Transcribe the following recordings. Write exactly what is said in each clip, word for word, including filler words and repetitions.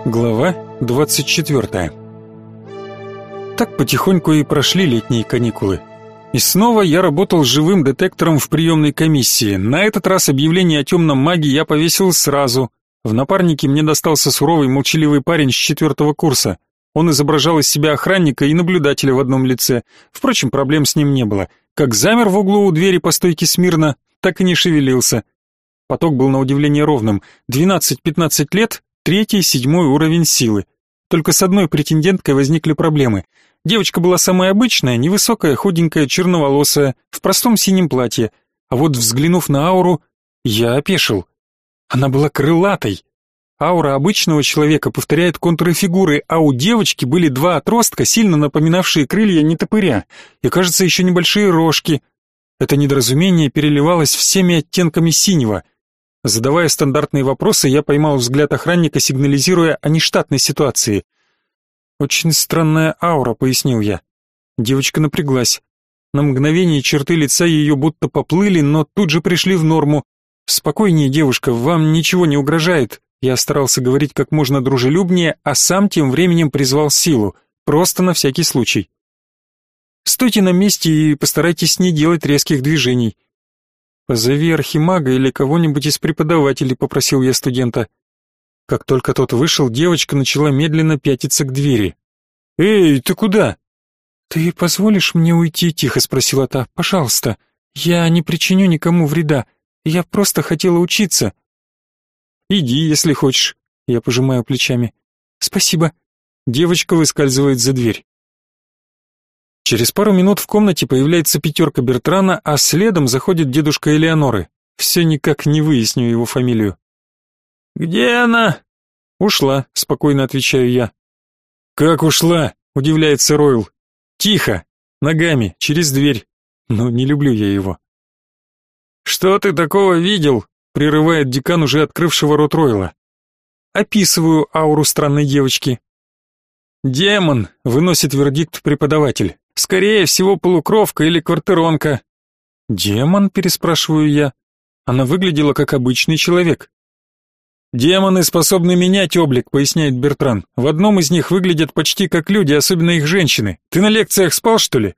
Глава двадцать четвёртая. Так потихоньку и прошли летние каникулы. И снова я работал живым детектором в приемной комиссии. На этот раз объявление о темном маге я повесил сразу. В напарнике мне достался суровый, молчаливый парень с четвертого курса. Он изображал из себя охранника и наблюдателя в одном лице. Впрочем, проблем с ним не было. Как замер в углу у двери по стойке смирно, так и не шевелился. Поток был на удивление ровным. двенадцать-пятнадцать лет, третий, седьмой уровень силы. Только с одной претенденткой возникли проблемы. Девочка была самая обычная, невысокая, худенькая, черноволосая, в простом синем платье. А вот взглянув на ауру, я опешил. Она была крылатой. Аура обычного человека повторяет контуры фигуры, а у девочки были два отростка, сильно напоминавшие крылья нетопыря, и, кажется, еще небольшие рожки. Это недоразумение переливалось всеми оттенками синего. Задавая стандартные вопросы, я поймал взгляд охранника, сигнализируя о нештатной ситуации. «Очень странная аура», — пояснил я. Девочка напряглась. На мгновение черты лица ее будто поплыли, но тут же пришли в норму. «Спокойнее, девушка, вам ничего не угрожает». Я старался говорить как можно дружелюбнее, а сам тем временем призвал силу, просто на всякий случай. «Стойте на месте и постарайтесь не делать резких движений». «Позови архимага или кого-нибудь из преподавателей», — попросил я студента. Как только тот вышел, девочка начала медленно пятиться к двери. «Эй, ты куда?» «Ты позволишь мне уйти?» — тихо спросила та. «Пожалуйста, я не причиню никому вреда. Я просто хотела учиться». «Иди, если хочешь», — я пожимаю плечами. «Спасибо». Девочка выскальзывает за дверь. Через пару минут в комнате появляется пятерка Бертрана, а следом заходит дедушка Элеоноры. Все никак не выясню его фамилию. «Где она?» «Ушла», — спокойно отвечаю я. «Как ушла?» — удивляется Ройл. «Тихо, ногами, через дверь. Но не люблю я его». «Что ты такого видел?» — прерывает декан уже открывшего рот Ройла. Описываю ауру странной девочки. «Демон», — выносит вердикт преподаватель. «Скорее всего, полукровка или квартиронка». «Демон?» — переспрашиваю я. Она выглядела как обычный человек. «Демоны способны менять облик», — поясняет Бертран. «В одном из них выглядят почти как люди, особенно их женщины. Ты на лекциях спал, что ли?»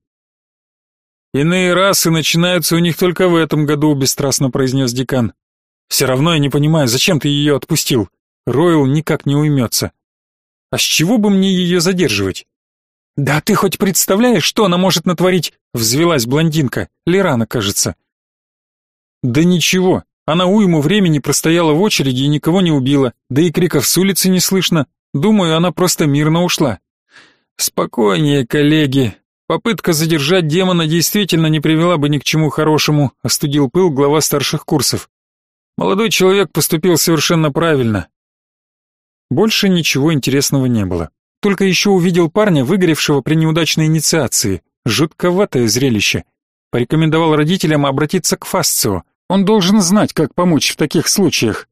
«Иные расы начинаются у них только в этом году», — бесстрастно произнес декан. «Все равно я не понимаю, зачем ты ее отпустил?» Ройл никак не уймется. «А с чего бы мне ее задерживать?» «Да ты хоть представляешь, что она может натворить?» — взвелась блондинка, Лерана, кажется. «Да ничего, она уйму времени простояла в очереди и никого не убила, да и криков с улицы не слышно. Думаю, она просто мирно ушла». «Спокойнее, коллеги. Попытка задержать демона действительно не привела бы ни к чему хорошему», — остудил пыл глава старших курсов. «Молодой человек поступил совершенно правильно». Больше ничего интересного не было. Только еще увидел парня, выгоревшего при неудачной инициации. Жутковатое зрелище. Порекомендовал родителям обратиться к Фасцио. Он должен знать, как помочь в таких случаях.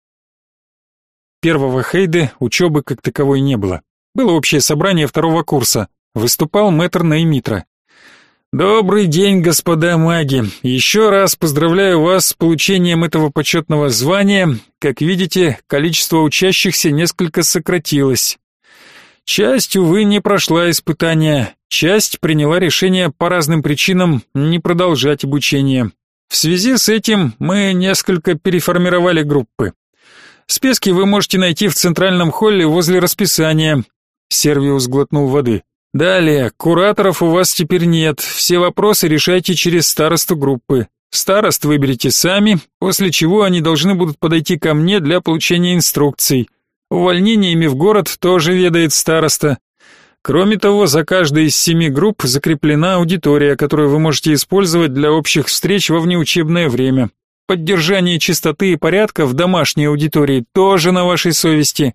Первого хейде учебы как таковой не было. Было общее собрание второго курса. Выступал мэтр Неймитра. «Добрый день, господа маги. Еще раз поздравляю вас с получением этого почетного звания. Как видите, количество учащихся несколько сократилось. Часть, увы, не прошла испытания, часть приняла решение по разным причинам не продолжать обучение. В связи с этим мы несколько переформировали группы. Списки вы можете найти в центральном холле возле расписания». Сервиус глотнул воды. «Далее, кураторов у вас теперь нет, все вопросы решайте через старосту группы. Старост выберите сами, после чего они должны будут подойти ко мне для получения инструкций. Увольнениями в город тоже ведает староста. Кроме того, за каждой из семи групп закреплена аудитория, которую вы можете использовать для общих встреч во внеучебное время. Поддержание чистоты и порядка в домашней аудитории тоже на вашей совести.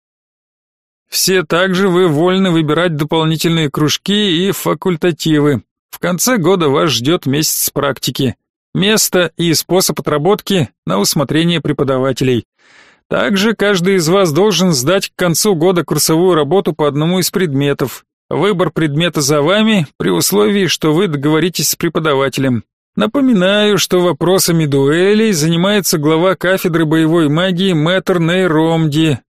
Все также вы вольны выбирать дополнительные кружки и факультативы. В конце года вас ждет месяц практики. Место и способ отработки на усмотрение преподавателей. Также каждый из вас должен сдать к концу года курсовую работу по одному из предметов. Выбор предмета за вами, при условии, что вы договоритесь с преподавателем. Напоминаю, что вопросами дуэлей занимается глава кафедры боевой магии мэтр Нейромди.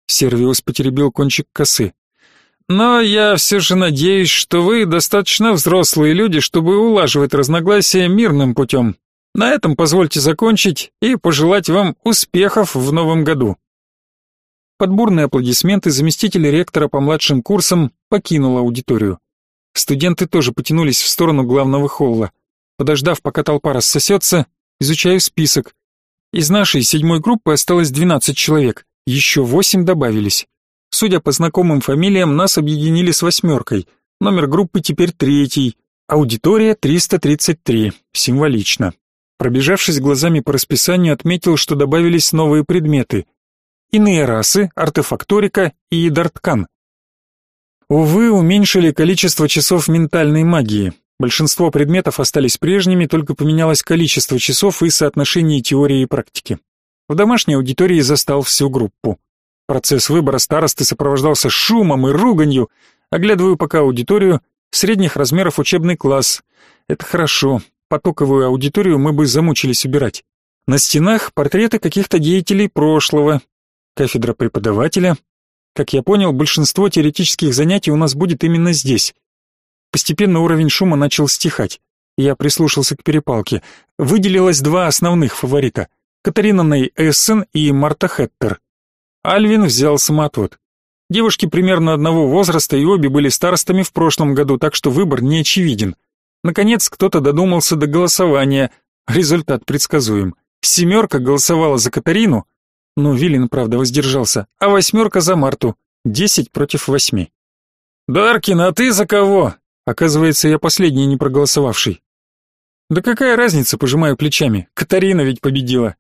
Сервиус потеребил кончик косы. Но я все же надеюсь, что вы достаточно взрослые люди, чтобы улаживать разногласия мирным путем. На этом позвольте закончить и пожелать вам успехов в новом году. Под бурные аплодисменты заместитель ректора по младшим курсам покинул аудиторию. Студенты тоже потянулись в сторону главного холла. Подождав, пока толпа рассосется, изучаю список. Из нашей седьмой группы осталось двенадцать человек, еще восемь добавились. Судя по знакомым фамилиям, нас объединили с восьмеркой. Номер группы теперь третий. Аудитория триста тридцать три. Символично. Пробежавшись глазами по расписанию, отметил, что добавились новые предметы. Иные расы, артефакторика и дарткан. Увы, уменьшили количество часов ментальной магии. Большинство предметов остались прежними, только поменялось количество часов и соотношение теории и практики. В домашней аудитории застал всю группу. Процесс выбора старосты сопровождался шумом и руганью. Оглядываю пока аудиторию, средних размеров учебный класс. Это хорошо, потоковую аудиторию мы бы замучились убирать. На стенах портреты каких-то деятелей прошлого. Кафедра преподавателя. Как я понял, большинство теоретических занятий у нас будет именно здесь. Постепенно уровень шума начал стихать. Я прислушался к перепалке. Выделилось два основных фаворита. Катарина Ней Эссен и Марта Хеттер. Альвин взял самоотвод. Девушки примерно одного возраста и обе были старостами в прошлом году, так что выбор не очевиден. Наконец кто-то додумался до голосования. Результат предсказуем. Семерка голосовала за Катарину, но Виллин, правда, воздержался, а восьмерка за Марту. Десять против восьми. «Даркин, а ты за кого?» Оказывается, я последний не проголосовавший. «Да какая разница, пожимаю плечами. Катарина ведь победила».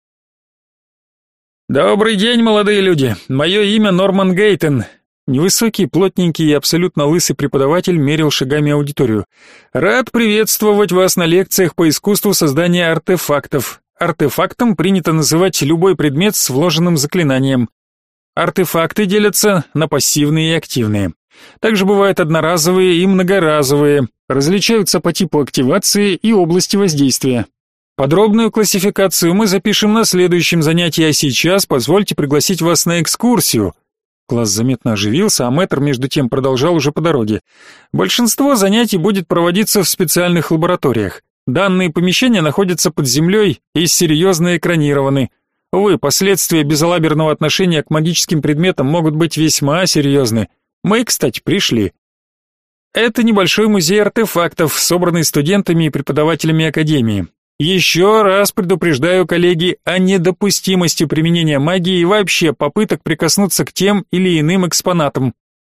«Добрый день, молодые люди. Мое имя Норман Гейтон». Невысокий, плотненький и абсолютно лысый преподаватель мерил шагами аудиторию. «Рад приветствовать вас на лекциях по искусству создания артефактов. Артефактом принято называть любой предмет с вложенным заклинанием. Артефакты делятся на пассивные и активные. Также бывают одноразовые и многоразовые, различаются по типу активации и области воздействия. Подробную классификацию мы запишем на следующем занятии, а сейчас позвольте пригласить вас на экскурсию». Класс заметно оживился, а мэтр между тем продолжал уже по дороге. «Большинство занятий будет проводиться в специальных лабораториях. Данные помещения находятся под землей и серьезно экранированы. Увы, последствия безалаберного отношения к магическим предметам могут быть весьма серьезны. Мы, кстати, пришли. Это небольшой музей артефактов, собранный студентами и преподавателями академии. Еще раз предупреждаю, коллеги, о недопустимости применения магии и вообще попыток прикоснуться к тем или иным экспонатам».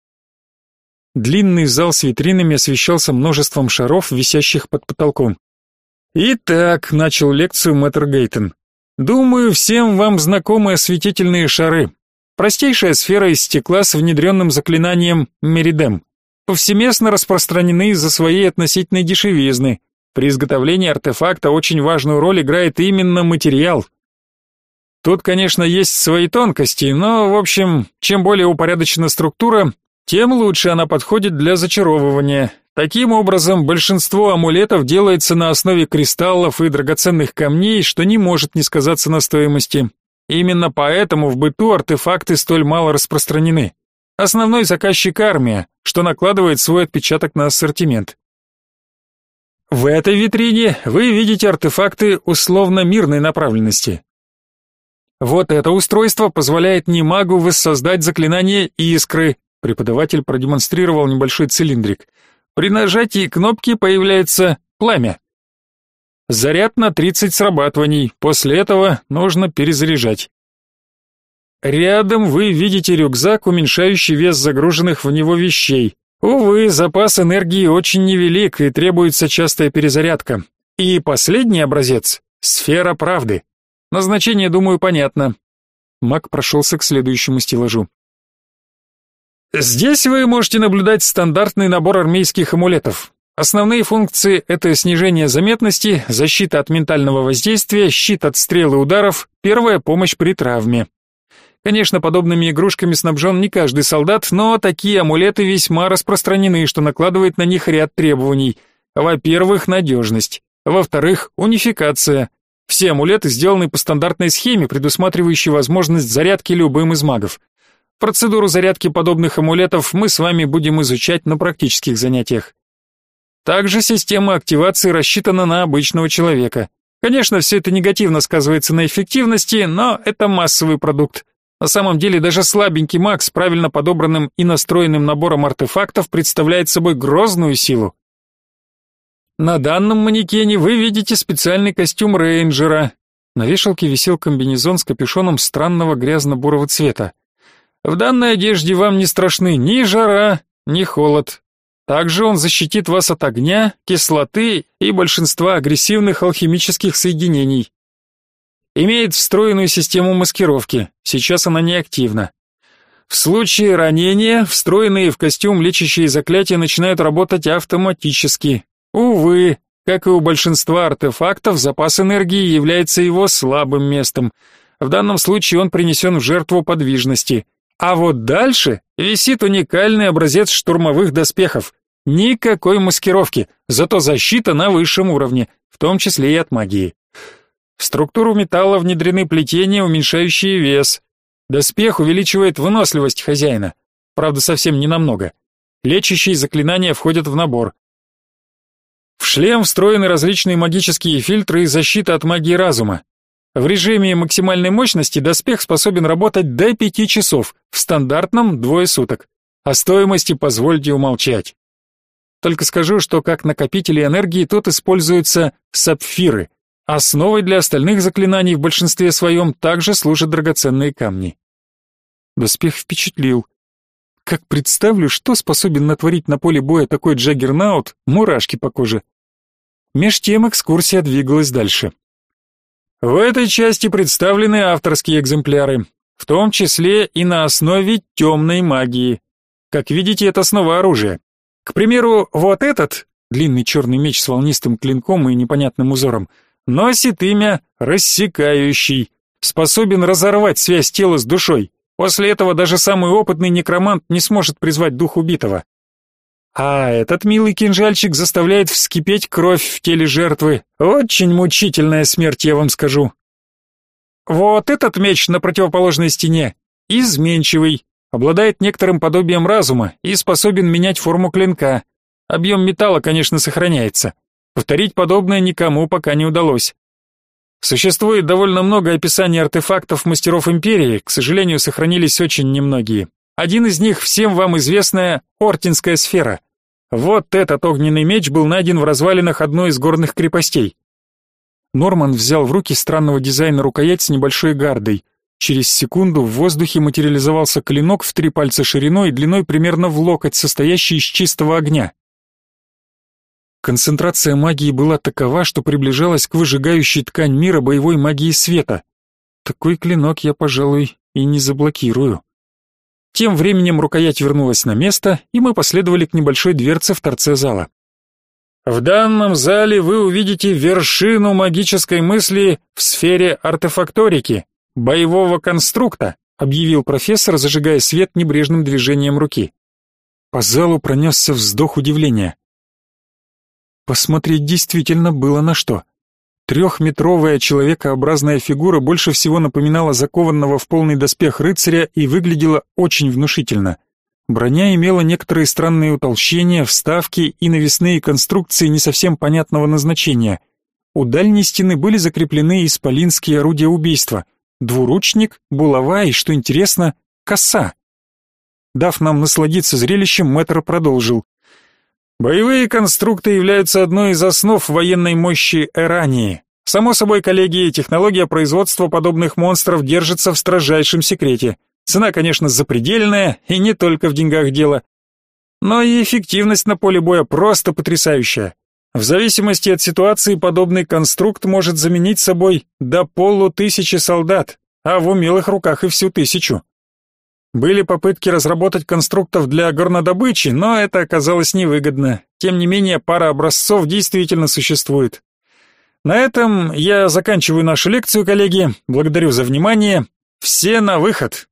Длинный зал с витринами освещался множеством шаров, висящих под потолком. «Итак», — начал лекцию мэтр Гейтон, — «думаю, всем вам знакомы осветительные шары. Простейшая сфера из стекла с внедренным заклинанием Меридем. Повсеместно распространены из-за своей относительной дешевизны. При изготовлении артефакта очень важную роль играет именно материал. Тут, конечно, есть свои тонкости, но, в общем, чем более упорядочена структура, тем лучше она подходит для зачаровывания. Таким образом, большинство амулетов делается на основе кристаллов и драгоценных камней, что не может не сказаться на стоимости. Именно поэтому в быту артефакты столь мало распространены. Основной заказчик — армия, что накладывает свой отпечаток на ассортимент. В этой витрине вы видите артефакты условно-мирной направленности. Вот это устройство позволяет немагу воссоздать заклинание искры. Преподаватель продемонстрировал небольшой цилиндрик. При нажатии кнопки появляется пламя. Заряд на тридцать срабатываний, после этого нужно перезаряжать. Рядом вы видите рюкзак, уменьшающий вес загруженных в него вещей. Увы, запас энергии очень невелик и требуется частая перезарядка. И последний образец — сфера правды. Назначение, думаю, понятно. Маг прошелся к следующему стеллажу. Здесь вы можете наблюдать стандартный набор армейских амулетов. Основные функции — это снижение заметности, защита от ментального воздействия, щит от стрел и ударов, первая помощь при травме. Конечно, подобными игрушками снабжен не каждый солдат, но такие амулеты весьма распространены, что накладывает на них ряд требований. Во-первых, надежность. Во-вторых, унификация. Все амулеты сделаны по стандартной схеме, предусматривающей возможность зарядки любым из магов. Процедуру зарядки подобных амулетов мы с вами будем изучать на практических занятиях. Также система активации рассчитана на обычного человека. Конечно, все это негативно сказывается на эффективности, но это массовый продукт. На самом деле даже слабенький маг с правильно подобранным и настроенным набором артефактов представляет собой грозную силу. На данном манекене вы видите специальный костюм рейнджера. На вешалке висел комбинезон с капюшоном странного грязно-бурого цвета. В данной одежде вам не страшны ни жара, ни холод. Также он защитит вас от огня, кислоты и большинства агрессивных алхимических соединений. Имеет встроенную систему маскировки, сейчас она неактивна. В случае ранения встроенные в костюм лечащие заклятия начинают работать автоматически. Увы, как и у большинства артефактов, запас энергии является его слабым местом. В данном случае он принесен в жертву подвижности. А вот дальше висит уникальный образец штурмовых доспехов. Никакой маскировки, зато защита на высшем уровне, в том числе и от магии. В структуру металла внедрены плетения, уменьшающие вес. Доспех увеличивает выносливость хозяина, правда совсем ненамного. Лечащие заклинания входят в набор. В шлем встроены различные магические фильтры и защита от магии разума. В режиме максимальной мощности доспех способен работать до пяти часов, в стандартном двое суток. О стоимости позвольте умолчать. Только скажу, что как накопители энергии тут используются сапфиры. Основой для остальных заклинаний в большинстве своем также служат драгоценные камни. Доспех впечатлил. Как представлю, что способен натворить на поле боя такой джаггернаут, мурашки по коже. Меж тем экскурсия двигалась дальше. В этой части представлены авторские экземпляры, в том числе и на основе темной магии. Как видите, это снова оружие. К примеру, вот этот, длинный черный меч с волнистым клинком и непонятным узором, носит имя Рассекающий, способен разорвать связь тела с душой. После этого даже самый опытный некромант не сможет призвать дух убитого. А этот милый кинжальчик заставляет вскипеть кровь в теле жертвы. Очень мучительная смерть, я вам скажу. Вот этот меч на противоположной стене изменчивый, обладает некоторым подобием разума и способен менять форму клинка. Объем металла, конечно, сохраняется. Повторить подобное никому пока не удалось. Существует довольно много описаний артефактов мастеров империи, к сожалению, сохранились очень немногие. Один из них всем вам известная Ортинская сфера. Вот этот огненный меч был найден в развалинах одной из горных крепостей. Норман взял в руки странного дизайна рукоять с небольшой гардой. Через секунду в воздухе материализовался клинок в три пальца шириной и длиной примерно в локоть, состоящий из чистого огня. Концентрация магии была такова, что приближалась к выжигающей ткань мира боевой магии света. Такой клинок я, пожалуй, и не заблокирую. Тем временем рукоять вернулась на место, и мы последовали к небольшой дверце в торце зала. В данном зале вы увидите вершину магической мысли в сфере артефакторики, боевого конструкта, объявил профессор, зажигая свет небрежным движением руки. По залу пронесся вздох удивления. Посмотреть действительно было на что. Трехметровая человекообразная фигура больше всего напоминала закованного в полный доспех рыцаря и выглядела очень внушительно. Броня имела некоторые странные утолщения, вставки и навесные конструкции не совсем понятного назначения. У дальней стены были закреплены исполинские орудия убийства: двуручник, булава и, что интересно, коса. Дав нам насладиться зрелищем, мэтр продолжил. Боевые конструкты являются одной из основ военной мощи Эрании. Само собой, коллеги, технология производства подобных монстров держится в строжайшем секрете. Цена, конечно, запредельная, и не только в деньгах дело. Но и эффективность на поле боя просто потрясающая. В зависимости от ситуации подобный конструкт может заменить собой до полутысячи солдат, а в умелых руках и всю тысячу. Были попытки разработать конструктов для горнодобычи, но это оказалось невыгодно. Тем не менее, пара образцов действительно существует. На этом я заканчиваю нашу лекцию, коллеги. Благодарю за внимание. Все на выход.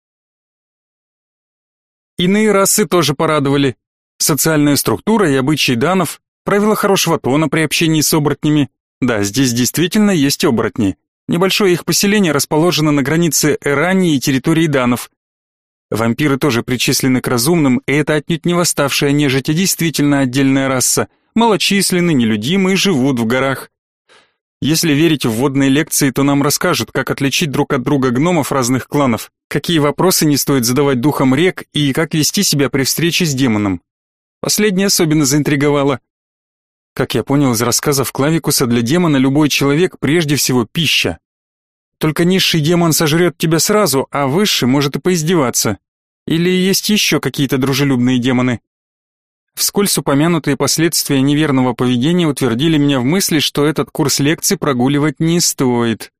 Иные расы тоже порадовали. Социальная структура и обычаи данов, правила хорошего тона при общении с оборотнями. Да, здесь действительно есть оборотни. Небольшое их поселение расположено на границе Эрании и территории данов. Вампиры тоже причислены к разумным, и это отнюдь не восставшая нежить, а действительно отдельная раса. Малочисленны, нелюдимы и живут в горах. Если верить в вводные лекции, то нам расскажут, как отличить друг от друга гномов разных кланов, какие вопросы не стоит задавать духам рек и как вести себя при встрече с демоном. Последнее особенно заинтриговало. Как я понял из рассказов Клавикуса, для демона любой человек прежде всего пища. Только низший демон сожрет тебя сразу, а высший может и поиздеваться. Или есть еще какие-то дружелюбные демоны? Вскользь упомянутые последствия неверного поведения утвердили меня в мысли, что этот курс лекций прогуливать не стоит.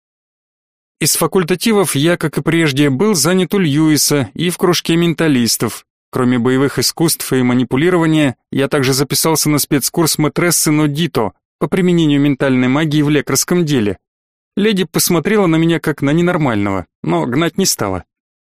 Из факультативов я, как и прежде, был занят у Льюиса и в кружке менталистов. Кроме боевых искусств и манипулирования, я также записался на спецкурс мэтрессы Нодито по применению ментальной магии в лекарском деле. Леди посмотрела на меня как на ненормального, но гнать не стала.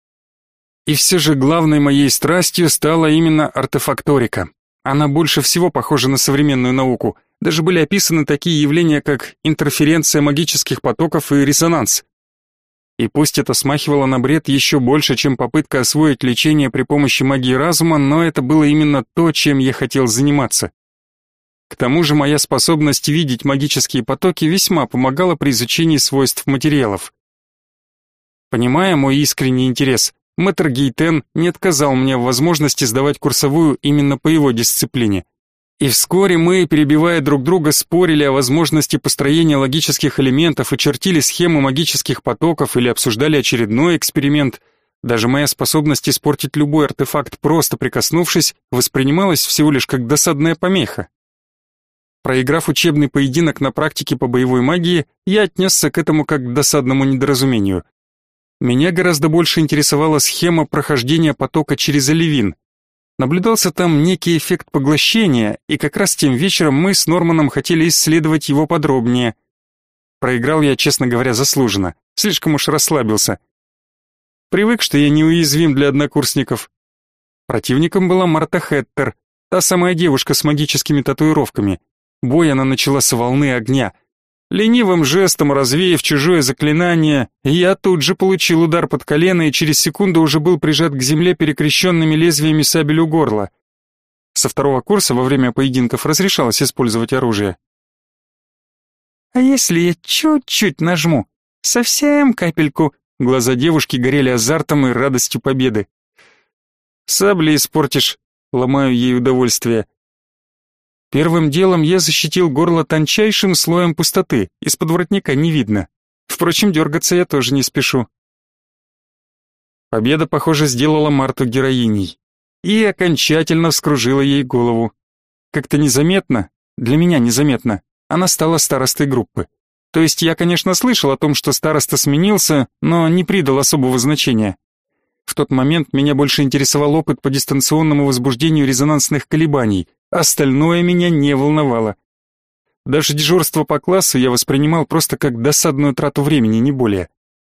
И все же главной моей страстью стала именно артефакторика. Она больше всего похожа на современную науку. Даже были описаны такие явления, как интерференция магических потоков и резонанс. И пусть это смахивало на бред еще больше, чем попытка освоить лечение при помощи магии разума, но это было именно то, чем я хотел заниматься. К тому же моя способность видеть магические потоки весьма помогала при изучении свойств материалов. Понимая мой искренний интерес, мэтр Гейтен не отказал мне в возможности сдавать курсовую именно по его дисциплине. И вскоре мы, перебивая друг друга, спорили о возможности построения логических элементов и чертили схему магических потоков или обсуждали очередной эксперимент. Даже моя способность испортить любой артефакт, просто прикоснувшись, воспринималась всего лишь как досадная помеха. Проиграв учебный поединок на практике по боевой магии, я отнесся к этому как к досадному недоразумению. Меня гораздо больше интересовала схема прохождения потока через оливин. Наблюдался там некий эффект поглощения, и как раз тем вечером мы с Норманом хотели исследовать его подробнее. Проиграл я, честно говоря, заслуженно, слишком уж расслабился. Привык, что я неуязвим для однокурсников. Противником была Марта Хеттер, та самая девушка с магическими татуировками. Бой она начала с волны огня. Ленивым жестом развеяв чужое заклинание, я тут же получил удар под колено и через секунду уже был прижат к земле перекрещенными лезвиями сабель у горла. Со второго курса во время поединков разрешалось использовать оружие. «А если я чуть-чуть нажму? Совсем капельку?» Глаза девушки горели азартом и радостью победы. «Сабли испортишь», — ломаю ей удовольствие. Первым делом я защитил горло тончайшим слоем пустоты, из-под воротника не видно. Впрочем, дергаться я тоже не спешу. Победа, похоже, сделала Марту героиней и окончательно вскружила ей голову. Как-то незаметно, для меня незаметно, она стала старостой группы. То есть я, конечно, слышал о том, что староста сменился, но не придал особого значения. В тот момент меня больше интересовал опыт по дистанционному возбуждению резонансных колебаний. Остальное меня не волновало. Даже дежурство по классу я воспринимал просто как досадную трату времени, не более.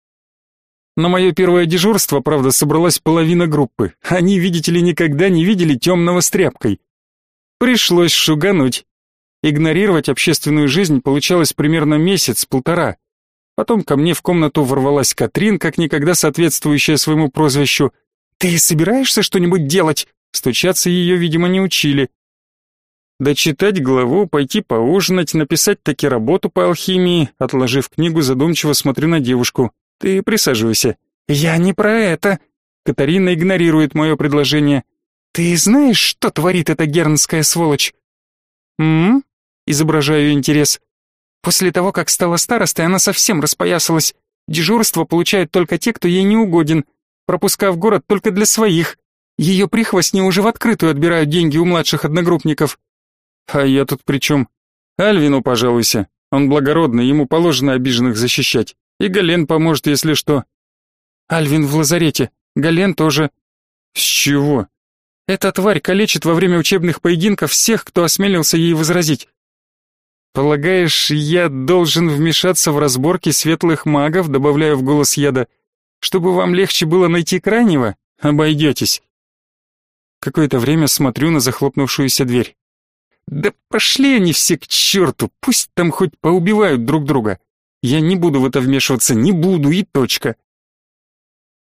На мое первое дежурство, правда, собралась половина группы. Они, видите ли, никогда не видели темного с тряпкой. Пришлось шугануть. Игнорировать общественную жизнь получалось примерно месяц-полтора. Потом ко мне в комнату ворвалась Катрин, как никогда соответствующая своему прозвищу. «Ты собираешься что-нибудь делать?» Стучаться ее, видимо, не учили. Дочитать главу, пойти поужинать, написать таки работу по алхимии, отложив книгу, задумчиво смотрю на девушку. «Ты присаживайся». «Я не про это». Катарина игнорирует мое предложение. «Ты знаешь, что творит эта гернская сволочь?» «М-м?» Изображаю интерес. После того, как стала старостой, она совсем распоясалась. Дежурство получают только те, кто ей не угоден. Пропуска в город только для своих. Ее прихвостни уже в открытую отбирают деньги у младших одногруппников. А я тут при чем? Альвину пожалуйся. Он благородный, ему положено обиженных защищать. И Гален поможет, если что. Альвин в лазарете. Гален тоже. С чего? Эта тварь калечит во время учебных поединков всех, кто осмелился ей возразить. Полагаешь, я должен вмешаться в разборки светлых магов, добавляю в голос яда, чтобы вам легче было найти крайнего? Обойдетесь. Какое-то время смотрю на захлопнувшуюся дверь. Да пошли они все к черту, пусть там хоть поубивают друг друга. Я не буду в это вмешиваться, не буду и точка.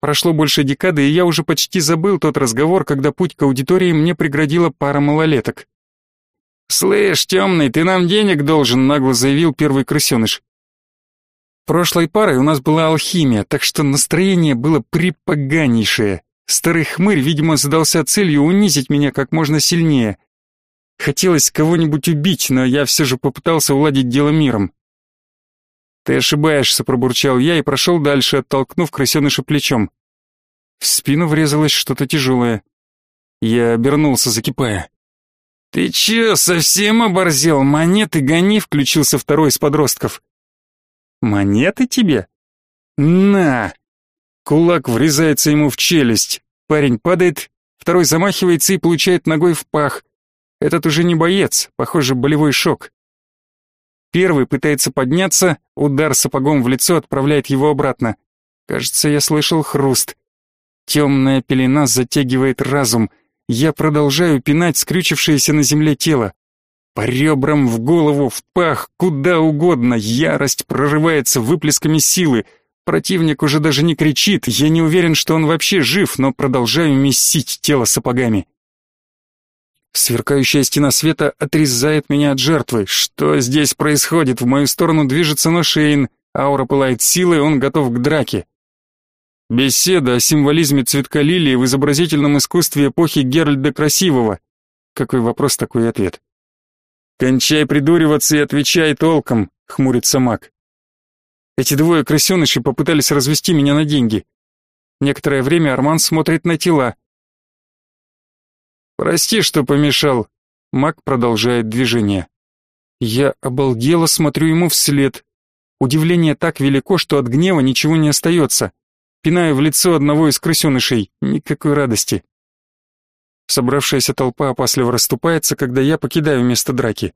Прошло больше декады, и я уже почти забыл тот разговор, когда путь к аудитории мне преградила пара малолеток. «Слышь, темный, ты нам денег должен», — нагло заявил первый крысеныш. Прошлой парой у нас была алхимия, так что настроение было припоганейшее. Старый хмырь, видимо, задался целью унизить меня как можно сильнее. Хотелось кого-нибудь убить, но я все же попытался уладить дело миром. «Ты ошибаешься», — пробурчал я и прошел дальше, оттолкнув крысеныша плечом. В спину врезалось что-то тяжелое. Я обернулся, закипая. «Ты че, совсем оборзел? Монеты гони!» — включился второй из подростков. «Монеты тебе?» «На!» Кулак врезается ему в челюсть. Парень падает, второй замахивается и получает ногой в пах. Этот уже не боец, похоже, болевой шок. Первый пытается подняться, удар сапогом в лицо отправляет его обратно. Кажется, я слышал хруст. Темная пелена затягивает разум. Я продолжаю пинать скрючившееся на земле тело. По ребрам, в голову, в пах, куда угодно. Ярость прорывается выплесками силы. Противник уже даже не кричит. Я не уверен, что он вообще жив, но продолжаю месить тело сапогами. Сверкающая стена света отрезает меня от жертвы. Что здесь происходит? В мою сторону движется Ношейн. Аура пылает силой, он готов к драке. Беседа о символизме цветка лилии в изобразительном искусстве эпохи Геральда Красивого. Какой вопрос, такой ответ. «Кончай придуриваться и отвечай толком», — хмурится маг. Эти двое крысенышей попытались развести меня на деньги. Некоторое время Арман смотрит на тела. «Прости, что помешал». Маг продолжает движение. Я обалдело смотрю ему вслед. Удивление так велико, что от гнева ничего не остается. Пинаю в лицо одного из крысенышей. Никакой радости. Собравшаяся толпа опасливо расступается, когда я покидаю место драки.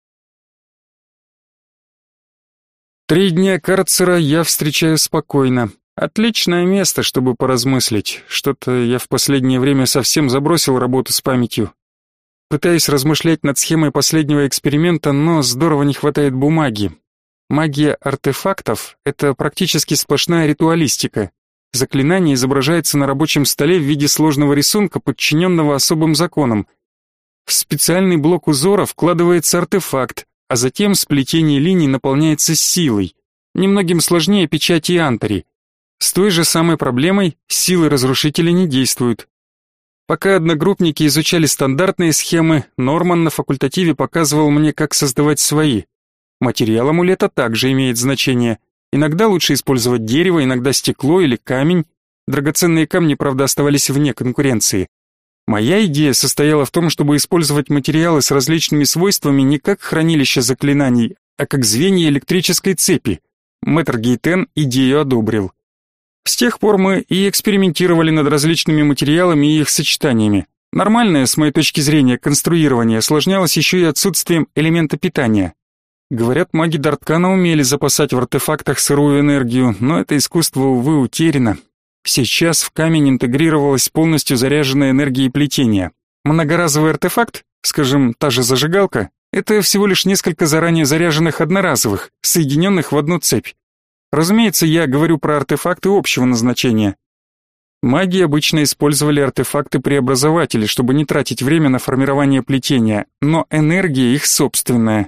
Три дня карцера я встречаю спокойно. Отличное место, чтобы поразмыслить. Что-то я в последнее время совсем забросил работу с памятью. Пытаюсь размышлять над схемой последнего эксперимента, но здорово не хватает бумаги. Магия артефактов — это практически сплошная ритуалистика. Заклинание изображается на рабочем столе в виде сложного рисунка, подчиненного особым законам. В специальный блок узора вкладывается артефакт, а затем сплетение линий наполняется силой. Немногим сложнее печати антари. С той же самой проблемой силы разрушителя не действуют. Пока одногруппники изучали стандартные схемы, Норман на факультативе показывал мне, как создавать свои. Материал амулета также имеет значение. Иногда лучше использовать дерево, иногда стекло или камень. Драгоценные камни, правда, оставались вне конкуренции. Моя идея состояла в том, чтобы использовать материалы с различными свойствами не как хранилище заклинаний, а как звенья электрической цепи. Мэтр Гейтен идею одобрил. С тех пор мы и экспериментировали над различными материалами и их сочетаниями. Нормальное, с моей точки зрения, конструирование осложнялось еще и отсутствием элемента питания. Говорят, маги Дарткана умели запасать в артефактах сырую энергию, но это искусство, увы, утеряно. Сейчас в камень интегрировалась полностью заряженная энергия плетения. Многоразовый артефакт, скажем, та же зажигалка, это всего лишь несколько заранее заряженных одноразовых, соединенных в одну цепь. Разумеется, я говорю про артефакты общего назначения. Маги обычно использовали артефакты-преобразователи, чтобы не тратить время на формирование плетения, но энергия их собственная.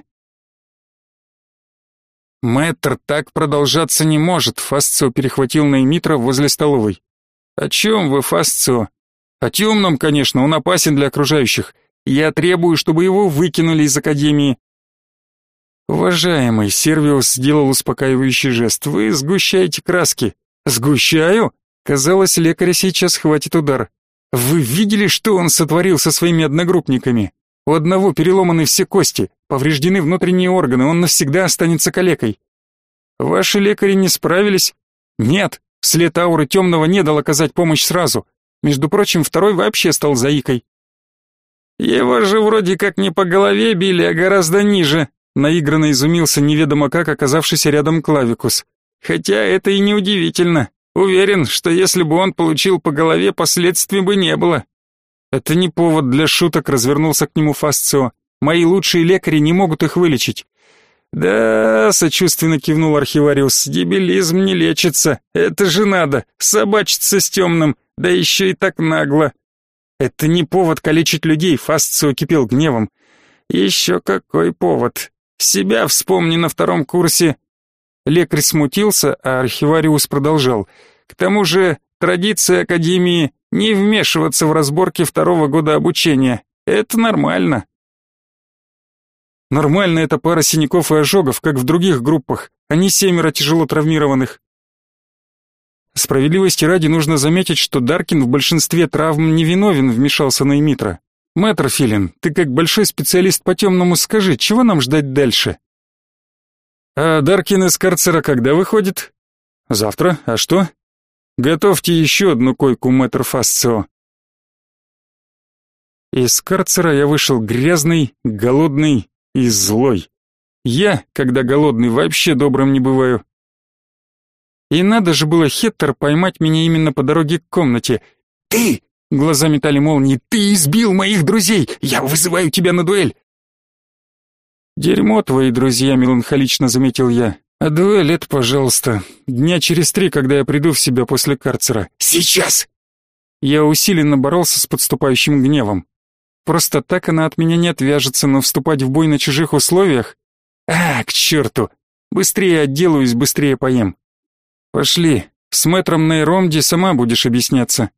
«Мэтр, так продолжаться не может», — Фасцио перехватил Неймитра возле столовой. «О чем вы, Фасцио?» «О темном, конечно, он опасен для окружающих. Я требую, чтобы его выкинули из Академии». «Уважаемый», — Сервиус сделал успокаивающий жест, — «вы сгущаете краски». «Сгущаю?» Казалось, лекаря сейчас хватит удар. «Вы видели, что он сотворил со своими одногруппниками? У одного переломаны все кости, повреждены внутренние органы, он навсегда останется калекой». «Ваши лекари не справились?» «Нет, след ауры темного не дал оказать помощь сразу. Между прочим, второй вообще стал заикой». «Его же вроде как не по голове били, а гораздо ниже», наигранно изумился неведомо как оказавшийся рядом Клавикус. «Хотя это и не удивительно. Уверен, что если бы он получил по голове, последствий бы не было». «Это не повод для шуток», — развернулся к нему Фасцио. «Мои лучшие лекари не могут их вылечить». «Да», — сочувственно кивнул архивариус, — «дебилизм не лечится. Это же надо, собачиться с темным, да еще и так нагло». «Это не повод калечить людей», — Фасцио кипел гневом. «Еще какой повод? Себя вспомни на втором курсе». Лекарь смутился, а архивариус продолжал. «К тому же традиция Академии — не вмешиваться в разборки второго года обучения. Это нормально». «Нормально — это пара синяков и ожогов, как в других группах, а не семеро тяжело травмированных». Справедливости ради нужно заметить, что Даркин в большинстве травм невиновен, вмешался Неймитра. «Мэтр Филин, ты как большой специалист по темному скажи, чего нам ждать дальше?» «А Даркин из карцера когда выходит?» «Завтра. А что?» «Готовьте еще одну койку, мэтр Фасцио». Из карцера я вышел грязный, голодный и злой. Я, когда голодный, вообще добрым не бываю. И надо же было, Хеттер, поймать меня именно по дороге к комнате. «Ты!» — глаза метали молнии. «Ты избил моих друзей! Я вызываю тебя на дуэль!» «Дерьмо твои друзья», — меланхолично заметил я. «А дуэль — это, пожалуйста, дня через три, когда я приду в себя после карцера». «Сейчас!» Я усиленно боролся с подступающим гневом. Просто так она от меня не отвяжется, но вступать в бой на чужих условиях? А, к черту! Быстрее отделаюсь, быстрее поем. Пошли, с мэтром Нейромди сама будешь объясняться.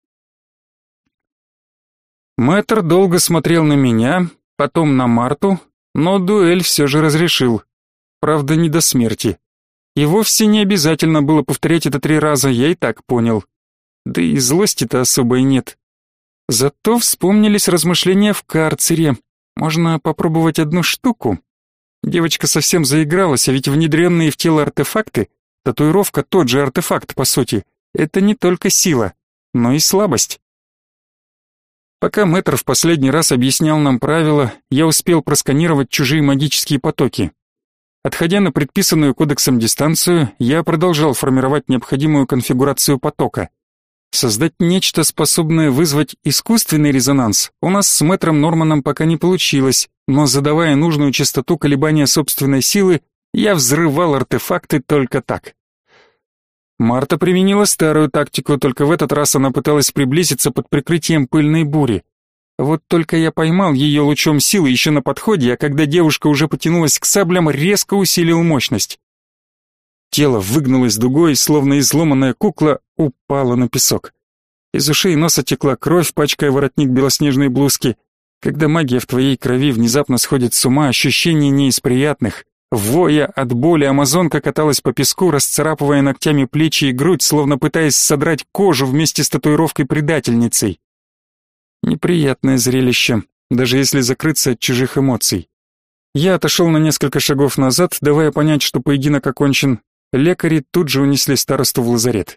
Мэтр долго смотрел на меня, потом на Марту, но дуэль все же разрешил. Правда, не до смерти. И вовсе не обязательно было повторять это три раза, я и так понял. Да и злости-то особой нет. Зато вспомнились размышления в карцере. Можно попробовать одну штуку. Девочка совсем заигралась, а ведь внедренные в тело артефакты, татуировка тот же артефакт, по сути, это не только сила, но и слабость. Пока мэтр в последний раз объяснял нам правила, я успел просканировать чужие магические потоки. Отходя на предписанную кодексом дистанцию, я продолжал формировать необходимую конфигурацию потока. Создать нечто, способное вызвать искусственный резонанс, у нас с мэтром Норманом пока не получилось, но задавая нужную частоту колебания собственной силы, я взрывал артефакты только так. Марта применила старую тактику, только в этот раз она пыталась приблизиться под прикрытием пыльной бури. Вот только я поймал ее лучом силы еще на подходе, а когда девушка уже потянулась к саблям, резко усилил мощность. Тело выгнулось дугой, словно изломанная кукла упала на песок. Из ушей и носа текла кровь, пачкая воротник белоснежной блузки. Когда магия в твоей крови внезапно сходит с ума, ощущение не из приятных. Воя от боли, амазонка каталась по песку, расцарапывая ногтями плечи и грудь, словно пытаясь содрать кожу вместе с татуировкой предательницей. Неприятное зрелище, даже если закрыться от чужих эмоций. Я отошел на несколько шагов назад, давая понять, что поединок окончен. Лекари тут же унесли старосту в лазарет.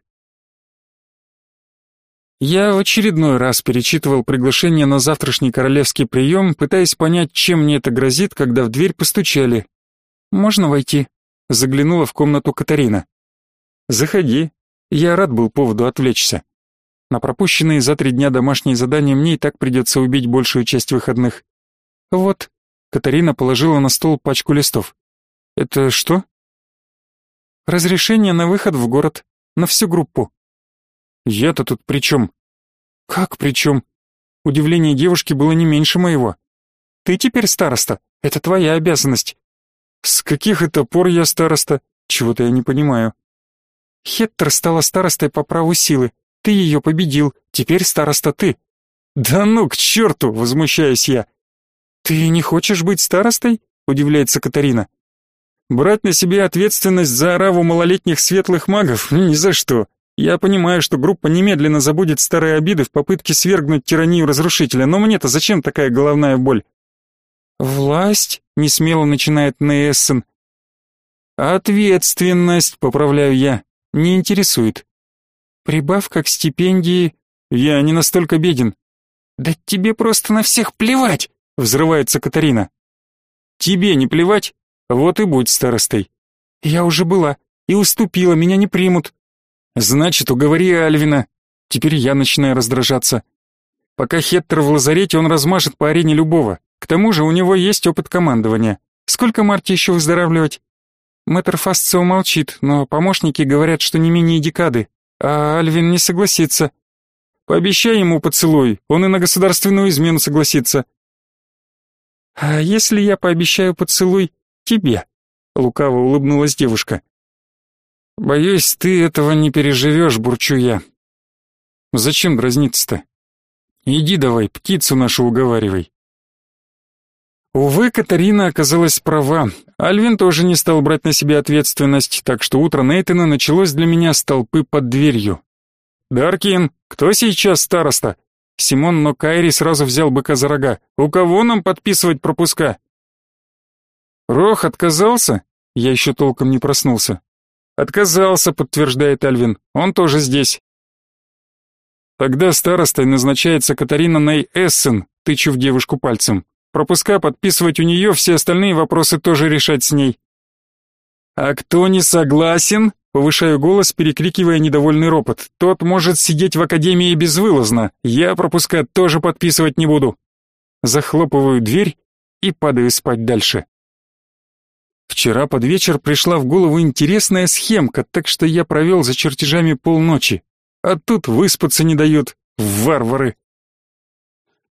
Я в очередной раз перечитывал приглашение на завтрашний королевский прием, пытаясь понять, чем мне это грозит, когда в дверь постучали. «Можно войти?» — заглянула в комнату Катарина. «Заходи. Я рад был поводу отвлечься. На пропущенные за три дня домашние задания мне и так придется убить большую часть выходных. Вот». Катарина положила на стол пачку листов. «Это что?» «Разрешение на выход в город. На всю группу». «Я-то тут при чем?» «Как при чем?» Удивление девушки было не меньше моего. «Ты теперь староста. Это твоя обязанность». «С каких это пор я староста? Чего-то я не понимаю». «Хеттер стала старостой по праву силы. Ты ее победил. Теперь староста ты». «Да ну к черту!» — возмущаюсь я. «Ты не хочешь быть старостой?» — удивляется Катарина. «Брать на себя ответственность за ораву малолетних светлых магов? Ни за что. Я понимаю, что группа немедленно забудет старые обиды в попытке свергнуть тиранию разрушителя, но мне-то зачем такая головная боль?» «Власть?» — несмело начинает Нейессен. «Ответственность», — поправляю я, — «не интересует». «Прибавка к стипендии...» «Я не настолько беден». «Да тебе просто на всех плевать!» — взрывается Катарина. «Тебе не плевать? Вот и будь старостой». «Я уже была и уступила, меня не примут». «Значит, уговори Альвина». Теперь я начинаю раздражаться. Пока Хеттер в лазарете, он размажет по арене любого. К тому же у него есть опыт командования. Сколько Марте еще выздоравливать? Мэтр Фасцио молчит, но помощники говорят, что не менее декады, а Альвин не согласится. Пообещай ему поцелуй, он и на государственную измену согласится. А если я пообещаю поцелуй тебе? Лукаво улыбнулась девушка. Боюсь, ты этого не переживешь, бурчу я. Зачем дразниться-то? Иди давай, птицу нашу уговаривай. Увы, Катарина оказалась права. Альвин тоже не стал брать на себя ответственность, так что утро Нейтана началось для меня с толпы под дверью. «Даркин, кто сейчас староста?» Симон Нокайри сразу взял быка за рога. «У кого нам подписывать пропуска?» «Рох отказался?» Я еще толком не проснулся. «Отказался», — подтверждает Альвин. «Он тоже здесь». «Тогда старостой назначается Катарина Ней Эссен», — тычу в девушку пальцем. «Пропуска подписывать у нее, все остальные вопросы тоже решать с ней». «А кто не согласен?» — повышаю голос, перекрикивая недовольный ропот. «Тот может сидеть в академии безвылазно. Я пропуска тоже подписывать не буду». Захлопываю дверь и падаю спать дальше. Вчера под вечер пришла в голову интересная схемка, так что я провел за чертежами полночи. А тут выспаться не дают, варвары.